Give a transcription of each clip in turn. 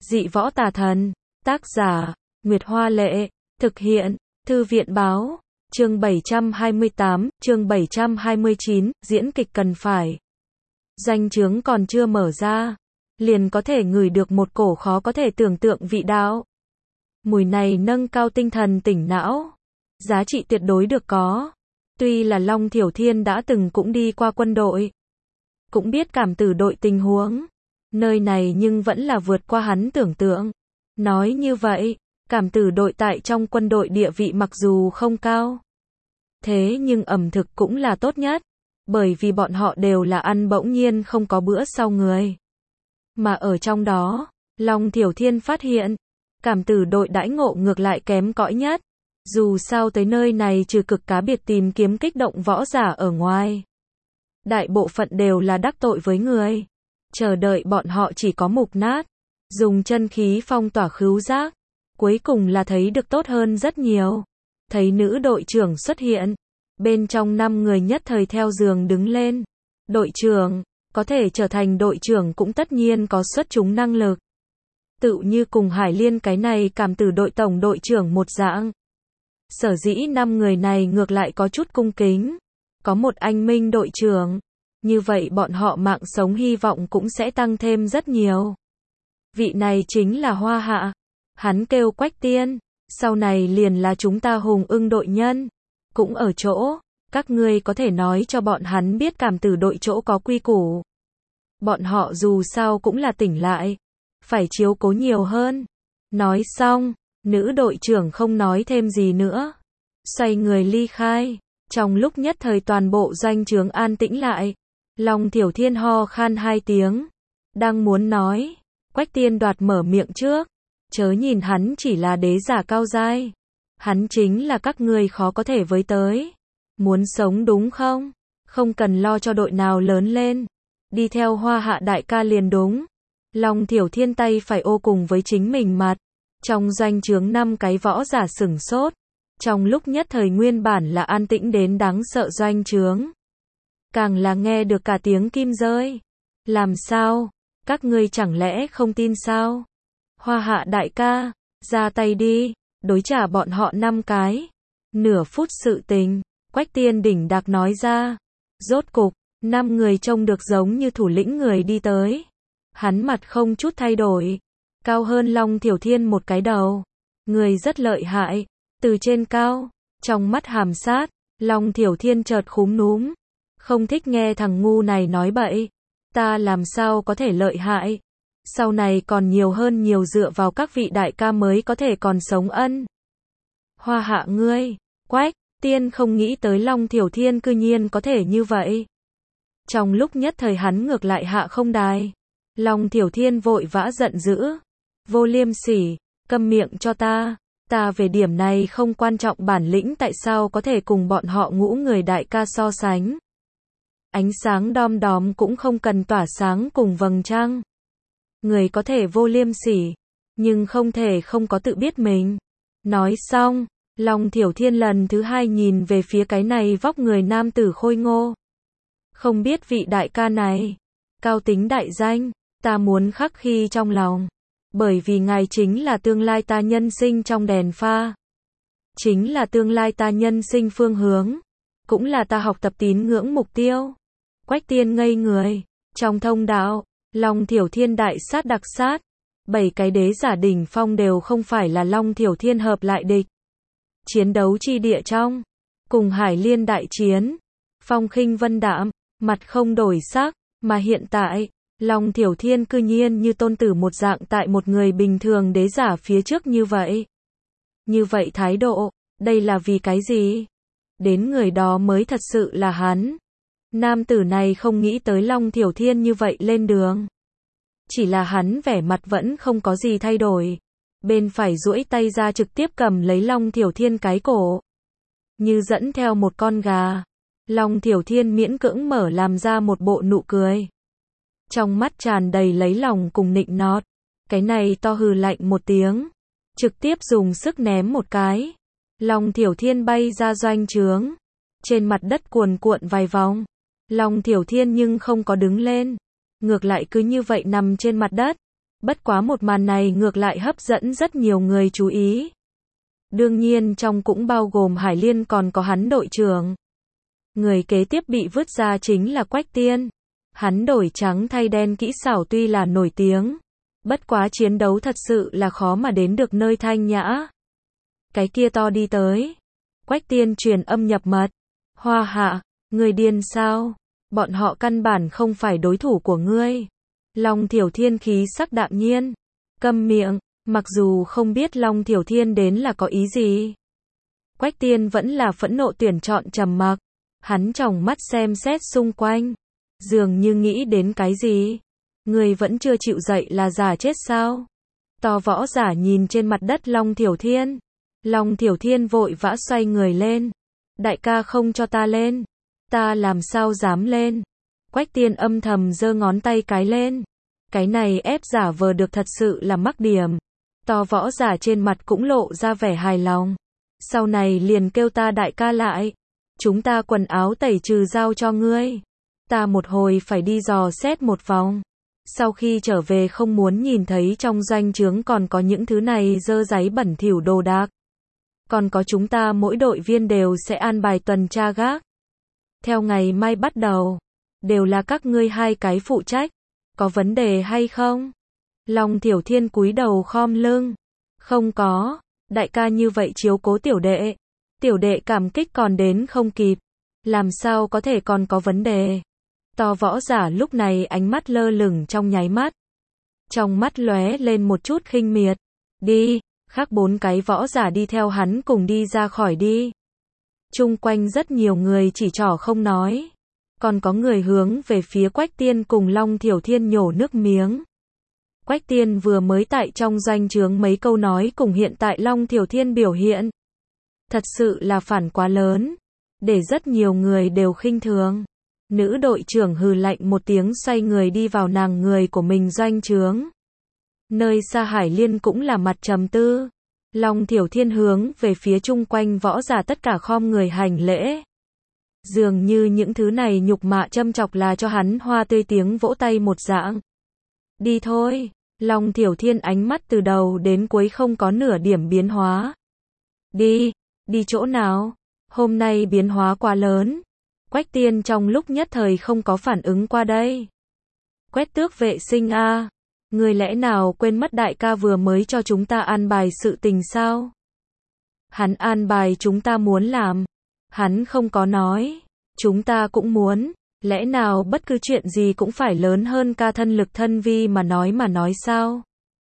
Dị võ tà thần. Tác giả, Nguyệt Hoa Lệ. Thực hiện, Thư viện Báo. Chương 728, chương 729, diễn kịch cần phải. Danh chướng còn chưa mở ra, liền có thể ngửi được một cổ khó có thể tưởng tượng vị đạo. Mùi này nâng cao tinh thần tỉnh não. Giá trị tuyệt đối được có. Tuy là Long Thiểu Thiên đã từng cũng đi qua quân đội, cũng biết cảm tử đội tình huống. Nơi này nhưng vẫn là vượt qua hắn tưởng tượng. Nói như vậy, cảm tử đội tại trong quân đội địa vị mặc dù không cao, thế nhưng ẩm thực cũng là tốt nhất. Bởi vì bọn họ đều là ăn bỗng nhiên không có bữa sau người. Mà ở trong đó, Long Thiểu Thiên phát hiện, cảm tử đội đãi ngộ ngược lại kém cỏi nhất. Dù sao tới nơi này trừ cực cá biệt tìm kiếm kích động võ giả ở ngoài, đại bộ phận đều là đắc tội với người. Chờ đợi bọn họ chỉ có mục nát, dùng chân khí phong tỏa khứu giác, cuối cùng là thấy được tốt hơn rất nhiều. Thấy nữ đội trưởng xuất hiện, bên trong 5 người nhất thời theo giường đứng lên. Đội trưởng, có thể trở thành đội trưởng cũng tất nhiên có xuất chúng năng lực. Tự như cùng Hải Liên cái này cảm tử đội tổng đội trưởng một dạng. Sở dĩ 5 người này ngược lại có chút cung kính. Có một anh minh đội trưởng, như vậy bọn họ mạng sống hy vọng cũng sẽ tăng thêm rất nhiều. Vị này chính là Hoa Hạ. Hắn kêu Quách Tiên, sau này liền là chúng ta Hùng Ưng đội nhân. Cũng ở chỗ, các ngươi có thể nói cho bọn hắn biết cảm tử đội chỗ có quy củ. Bọn họ dù sao cũng là tỉnh lại, phải chiếu cố nhiều hơn. Nói xong, nữ đội trưởng không nói thêm gì nữa, xoay người ly khai. Trong lúc nhất thời toàn bộ doanh trướng an tĩnh lại. Long Thiểu Thiên ho khan 2 tiếng, đang muốn nói, Quách Tiên đoạt mở miệng trước. Chớ nhìn hắn chỉ là đế giả cao giai, hắn chính là các ngươi khó có thể với tới. Muốn sống đúng không? Không cần lo cho đội nào lớn lên, đi theo Hoa Hạ đại ca liền đúng. Long Thiểu Thiên tay phải ô cùng với chính mình mặt. Trong doanh trướng 5 cái võ giả sửng sốt. Trong lúc nhất thời nguyên bản là an tĩnh đến đáng sợ doanh trướng, càng là nghe được cả tiếng kim rơi. Làm sao? Các ngươi chẳng lẽ không tin sao? Hoa Hạ đại ca, ra tay đi, đối trả bọn họ 5 cái. Nửa phút sự tình, Quách Tiên đỉnh đạc nói ra. Rốt cục, 5 người trông được giống như thủ lĩnh người đi tới. Hắn mặt không chút thay đổi, cao hơn Long Thiểu Thiên một cái đầu. Người rất lợi hại, từ trên cao, trong mắt hàm sát. Long Thiểu Thiên chợt khúm núm, không thích nghe thằng ngu này nói bậy. Ta làm sao có thể lợi hại? Sau này còn nhiều hơn nhiều dựa vào các vị đại ca mới có thể còn sống ân. Hoa Hạ ngươi, Quách Tiên không nghĩ tới Long Thiểu Thiên cư nhiên có thể như vậy. Trong lúc nhất thời hắn ngược lại hạ không đài. Long Thiểu Thiên vội vã giận dữ. Vô liêm sỉ, câm miệng cho ta. Ta về điểm này không quan trọng bản lĩnh tại sao có thể cùng bọn họ ngũ người đại ca so sánh. Ánh sáng đom đóm cũng không cần tỏa sáng cùng vầng trăng. Người có thể vô liêm sỉ, nhưng không thể không có tự biết mình. Nói xong, Long Thiểu Thiên lần thứ 2 nhìn về phía cái này vóc người nam tử khôi ngô. Không biết vị đại ca này, cao tính đại danh, ta muốn khắc khi trong lòng. Bởi vì ngài chính là tương lai ta nhân sinh trong đèn pha. Chính là tương lai ta nhân sinh phương hướng. Cũng là ta học tập tín ngưỡng mục tiêu. Quách Tiên ngây người. Trong thông đạo, Long Thiểu Thiên đại sát đặc sát. 7 cái đế giả đỉnh phong đều không phải là Long Thiểu Thiên hợp lại địch. Chiến đấu chi địa trong, cùng Hải Liên đại chiến, phong khinh vân đạm, mặt không đổi sắc, mà hiện tại, Long Thiểu Thiên cư nhiên như tôn tử một dạng tại một người bình thường đế giả phía trước như vậy. Như vậy thái độ, đây là vì cái gì? Đến người đó mới thật sự là hắn. Nam tử này không nghĩ tới Long Thiểu Thiên như vậy lên đường. Chỉ là hắn vẻ mặt vẫn không có gì thay đổi. Bên phải duỗi tay ra trực tiếp cầm lấy Long Thiểu Thiên cái cổ. Như dẫn theo một con gà. Long Thiểu Thiên miễn cưỡng mở làm ra một bộ nụ cười. Trong mắt tràn đầy lấy lòng cùng nịnh nọt. Cái này to hừ lạnh một tiếng. Trực tiếp dùng sức ném một cái. Long Thiểu Thiên bay ra doanh trướng. Trên mặt đất cuồn cuộn vài vòng. Long Thiểu Thiên nhưng không có đứng lên. Ngược lại cứ như vậy nằm trên mặt đất. Bất quá một màn này ngược lại hấp dẫn rất nhiều người chú ý. Đương nhiên trong cũng bao gồm Hải Liên còn có hắn đội trưởng. Người kế tiếp bị vứt ra chính là Quách Tiên. Hắn đổi trắng thay đen kỹ xảo tuy là nổi tiếng. Bất quá chiến đấu thật sự là khó mà đến được nơi thanh nhã. Cái kia to đi tới. Quách Tiên truyền âm nhập mật. Hoa Hạ, người điên sao? Bọn họ căn bản không phải đối thủ của ngươi. Long Thiểu Thiên khí sắc đạm nhiên. Câm miệng, mặc dù không biết Long Thiểu Thiên đến là có ý gì. Quách Tiên vẫn là phẫn nộ tuyển chọn trầm mặc. Hắn tròng mắt xem xét xung quanh. Dường như nghĩ đến cái gì. Người vẫn chưa chịu dậy là giả chết sao? To võ giả nhìn trên mặt đất Long Thiểu Thiên. Long Thiểu Thiên vội vã xoay người lên. Đại ca không cho ta lên. Ta làm sao dám lên? Quách Tiên âm thầm giơ ngón tay cái lên. Cái này ép giả vờ được thật sự là mắc điểm. To võ giả trên mặt cũng lộ ra vẻ hài lòng. Sau này liền kêu ta đại ca lại. Chúng ta quần áo tẩy trừ giao cho ngươi. Ta một hồi phải đi dò xét một vòng. Sau khi trở về không muốn nhìn thấy trong doanh trướng còn có những thứ này dơ dáy bẩn thỉu đồ đạc. Còn có chúng ta mỗi đội viên đều sẽ an bài tuần tra gác. Theo ngày mai bắt đầu, đều là các ngươi hai cái phụ trách. Có vấn đề hay không? Long Thiểu Thiên cúi đầu khom lưng. Không có, đại ca như vậy chiếu cố tiểu đệ. Tiểu đệ cảm kích còn đến không kịp. Làm sao có thể còn có vấn đề? To võ giả lúc này ánh mắt lơ lửng trong nháy mắt. Trong mắt lóe lên một chút khinh miệt. Đi, khác 4 cái võ giả đi theo hắn cùng đi ra khỏi đi. Chung quanh rất nhiều người chỉ trỏ không nói. Còn có người hướng về phía Quách Tiên cùng Long Thiểu Thiên nhổ nước miếng. Quách Tiên vừa mới tại trong doanh trướng mấy câu nói cùng hiện tại Long Thiểu Thiên biểu hiện. Thật sự là phản quá lớn. Để rất nhiều người đều khinh thường. Nữ đội trưởng hừ lạnh một tiếng xoay người đi vào nàng người của mình doanh trướng. Nơi xa Hải Liên cũng là mặt trầm tư. Long Thiểu Thiên hướng về phía chung quanh võ giả tất cả khom người hành lễ. Dường như những thứ này nhục mạ châm chọc là cho hắn hoa tươi tiếng vỗ tay một dạng. Đi thôi. Long Thiểu Thiên ánh mắt từ đầu đến cuối không có nửa điểm biến hóa. Đi. Đi chỗ nào? Hôm nay biến hóa quá lớn. Quách Tiên trong lúc nhất thời không có phản ứng qua đây. Quét tước vệ sinh a, người lẽ nào quên mất đại ca vừa mới cho chúng ta an bài sự tình sao? Hắn an bài chúng ta muốn làm. Hắn không có nói. Chúng ta cũng muốn. Lẽ nào bất cứ chuyện gì cũng phải lớn hơn ca thân lực thân vi mà nói sao?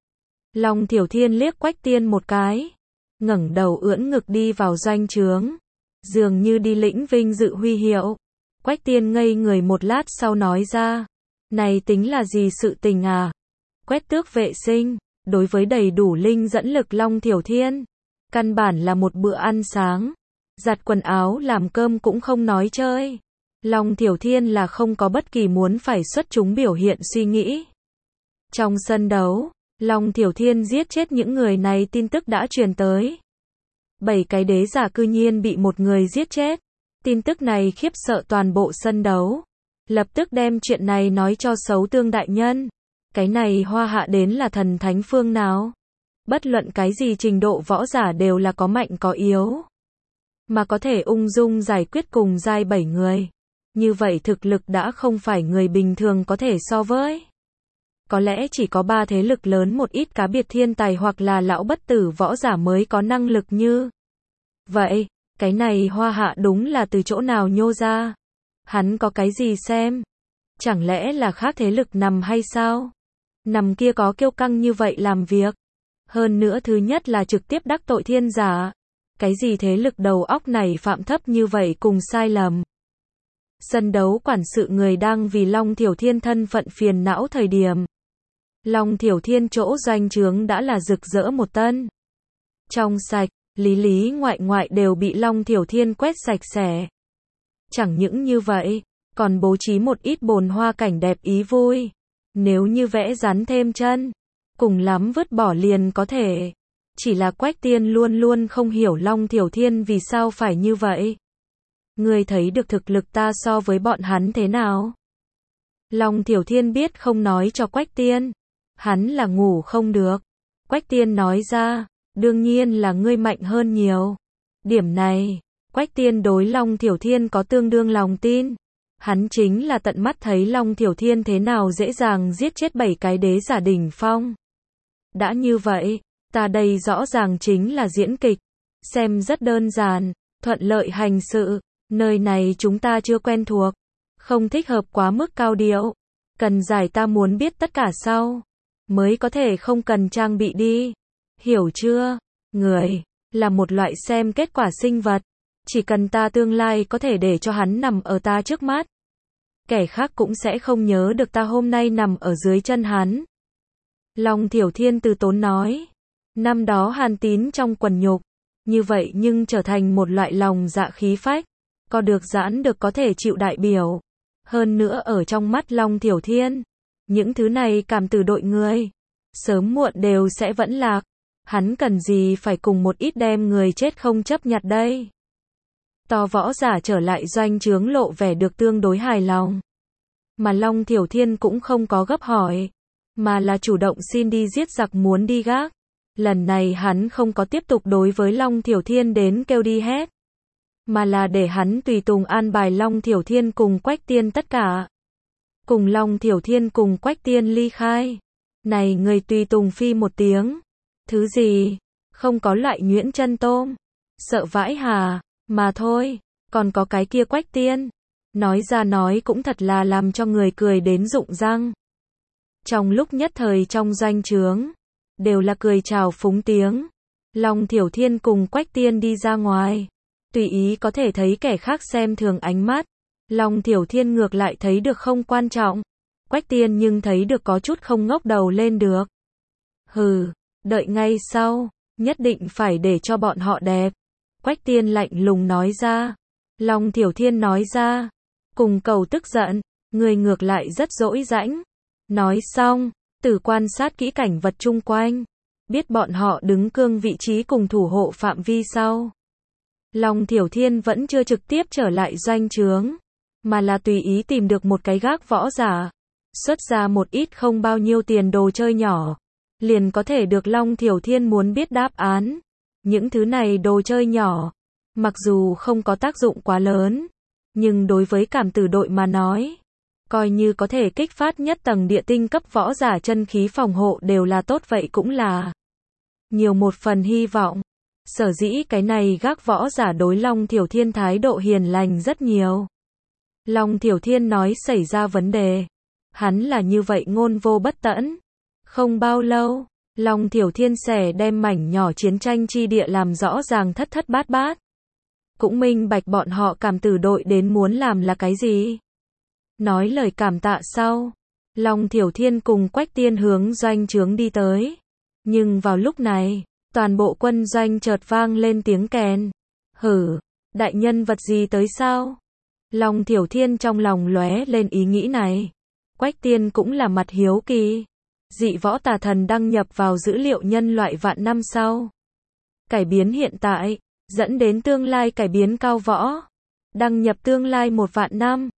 Long Thiểu Thiên liếc Quách Tiên một cái. Ngẩng đầu ưỡn ngực đi vào doanh trướng. Dường như đi lĩnh vinh dự huy hiệu. Quách Tiên ngây người một lát sau nói ra. Này tính là gì sự tình à? Quét tước vệ sinh. Đối với đầy đủ linh dẫn lực Long Thiểu Thiên. Căn bản là một bữa ăn sáng. Giặt quần áo làm cơm cũng không nói chơi. Long Thiểu Thiên là không có bất kỳ muốn phải xuất chúng biểu hiện suy nghĩ. Trong sân đấu, Long Thiểu Thiên giết chết những người này tin tức đã truyền tới. 7 cái đế giả cư nhiên bị một người giết chết. Tin tức này khiếp sợ toàn bộ sân đấu. Lập tức đem chuyện này nói cho Sấu Tương đại nhân. Cái này Hoa Hạ đến là thần thánh phương nào? Bất luận cái gì trình độ võ giả đều là có mạnh có yếu. Mà có thể ung dung giải quyết cùng giai 7 người. Như vậy thực lực đã không phải người bình thường có thể so với. Có lẽ chỉ có 3 thế lực lớn một ít cá biệt thiên tài hoặc là lão bất tử võ giả mới có năng lực như. Vậy, cái này Hoa Hạ đúng là từ chỗ nào nhô ra? Hắn có cái gì xem? Chẳng lẽ là khác thế lực nằm hay sao? Nằm kia có kiêu căng như vậy làm việc. Hơn nữa thứ nhất là trực tiếp đắc tội thiên giả. Cái gì thế lực đầu óc này phạm thấp như vậy cùng sai lầm. Sân đấu quản sự người đang vì Long Thiểu Thiên thân phận phiền não thời điểm. Long Thiểu Thiên chỗ doanh trướng đã là rực rỡ một tân. Trong sạch, lý ngoại đều bị Long Thiểu Thiên quét sạch sẽ. Chẳng những như vậy, còn bố trí một ít bồn hoa cảnh đẹp ý vui. Nếu như vẽ rắn thêm chân, cùng lắm vứt bỏ liền có thể. Chỉ là Quách Tiên luôn luôn không hiểu Long Thiểu Thiên vì sao phải như vậy. Người thấy được thực lực ta so với bọn hắn thế nào? Long Thiểu Thiên biết không nói cho Quách Tiên. Hắn là ngủ không được. Quách Tiên nói ra, đương nhiên là ngươi mạnh hơn nhiều. Điểm này, Quách Tiên đối Long Thiểu Thiên có tương đương lòng tin. Hắn chính là tận mắt thấy Long Thiểu Thiên thế nào dễ dàng giết chết 7 cái đế giả đỉnh phong. Đã như vậy, ta đây rõ ràng chính là diễn kịch. Xem rất đơn giản, thuận lợi hành sự, nơi này chúng ta chưa quen thuộc. Không thích hợp quá mức cao điệu. Cần giải ta muốn biết tất cả sau. Mới có thể không cần trang bị đi. Hiểu chưa? Người, là một loại xem kết quả sinh vật. Chỉ cần ta tương lai có thể để cho hắn nằm ở ta trước mắt. Kẻ khác cũng sẽ không nhớ được ta hôm nay nằm ở dưới chân hắn. Long Thiểu Thiên từ tốn nói. Năm đó Hàn Tín trong quần nhục. Như vậy nhưng trở thành một loại lòng dạ khí phách. Có được giãn được có thể chịu đại biểu. Hơn nữa ở trong mắt Long Thiểu Thiên. Những thứ này cảm từ đội người. Sớm muộn đều sẽ vẫn lạc. Hắn cần gì phải cùng một ít đem người chết không chấp nhặt đây. To võ giả trở lại doanh trướng lộ vẻ được tương đối hài lòng. Mà Long Thiểu Thiên cũng không có gấp hỏi. Mà là chủ động xin đi giết giặc muốn đi gác. Lần này hắn không có tiếp tục đối với Long Thiểu Thiên đến kêu đi hết. Mà là để hắn tùy tùng an bài Long Thiểu Thiên cùng Quách Tiên tất cả. Cùng Long Thiểu Thiên cùng Quách Tiên ly khai. Này người tùy tùng phi một tiếng. Thứ gì? Không có loại nhuyễn chân tôm. Sợ vãi hà. Mà thôi. Còn có cái kia Quách Tiên. Nói ra nói cũng thật là làm cho người cười đến rụng răng. Trong lúc nhất thời trong doanh trướng. Đều là cười chào phúng tiếng. Long Thiểu Thiên cùng Quách Tiên đi ra ngoài. Tùy ý có thể thấy kẻ khác xem thường ánh mắt. Long Thiểu Thiên ngược lại thấy được không quan trọng. Quách Tiên nhưng thấy được có chút không ngóc đầu lên được. Hừ, đợi ngay sau, nhất định phải để cho bọn họ đẹp. Quách Tiên lạnh lùng nói ra. Long Thiểu Thiên nói ra. Cùng cầu tức giận, người ngược lại rất dỗi dãnh. Nói xong, Tử quan sát kỹ cảnh vật chung quanh. Biết bọn họ đứng cương vị trí cùng thủ hộ phạm vi sau. Long Thiểu Thiên vẫn chưa trực tiếp trở lại doanh trướng. Mà là tùy ý tìm được một cái gác võ giả. Xuất ra một ít không bao nhiêu tiền đồ chơi nhỏ. Liền có thể được Long Thiểu Thiên muốn biết đáp án. Những thứ này đồ chơi nhỏ. Mặc dù không có tác dụng quá lớn. Nhưng đối với cảm tử đội mà nói. Coi như có thể kích phát nhất tầng địa tinh cấp võ giả chân khí phòng hộ đều là tốt vậy cũng là. Nhiều một phần hy vọng. Sở dĩ cái này gác võ giả đối Long Thiểu Thiên thái độ hiền lành rất nhiều. Long Thiểu Thiên nói xảy ra vấn đề. Hắn là như vậy ngôn vô bất tẫn. Không bao lâu, Long Thiểu Thiên xẻ đem mảnh nhỏ chiến tranh chi địa làm rõ ràng thất thất bát bát. Cũng minh bạch bọn họ cảm tử đội đến muốn làm là cái gì. Nói lời cảm tạ sau. Long Thiểu Thiên cùng Quách Tiên hướng doanh trướng đi tới. Nhưng vào lúc này, toàn bộ quân doanh chợt vang lên tiếng kèn. Hử, đại nhân vật gì tới sao? Long Thiểu Thiên trong lòng lóe lên ý nghĩ này. Quách Tiên cũng là mặt hiếu kỳ. Dị võ tà thần đăng nhập vào dữ liệu nhân loại vạn năm sau. Cải biến hiện tại, dẫn đến tương lai cải biến cao võ. Đăng nhập tương lai 1 vạn năm.